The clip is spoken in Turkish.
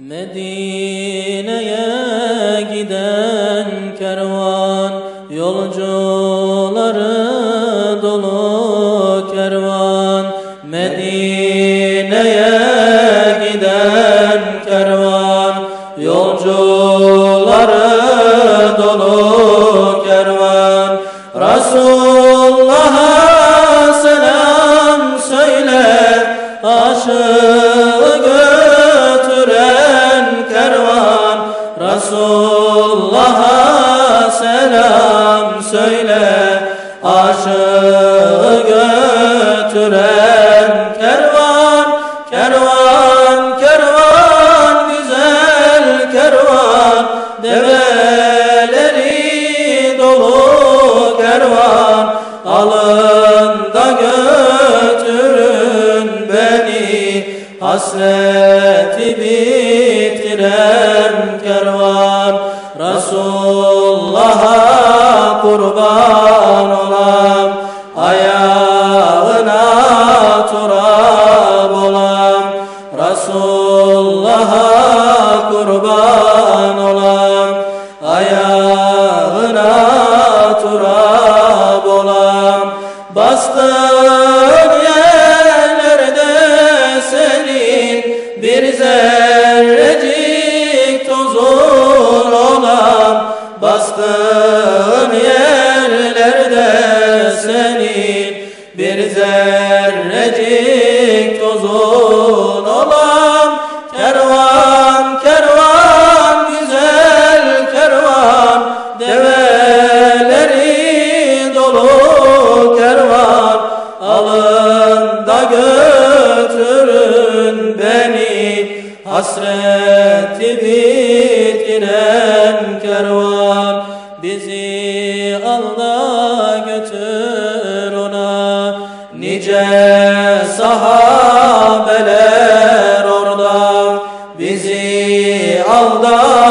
Medine'ye giden kervan, yolcuları dolu kervan. Medine'ye giden kervan, yolcuları dolu kervan. Resulullah'a selam söyle, aşığı götüren kervan. Resulullah'a selam söyle, aşığı götüren kervan. Kervan, kervan, güzel kervan, develeri dolu kervan. Alın da götürün beni, hasreti bitiren kervan. Resulullah'a kurban olam, ayağına turab olam. Resulullah'a kurban olam, ayağına turab olam. Bastığın yerlerde senin bir zerrecik tozun olam. Bastığın yerlerde senin bir zerrecik tozun olam. Kervan, kervan, güzel kervan, develeri dolu kervan. Alın da götürün beni, hasreti bitiren kervan. Bizi al da götür ona, nice sahabeler orada. Bizi al da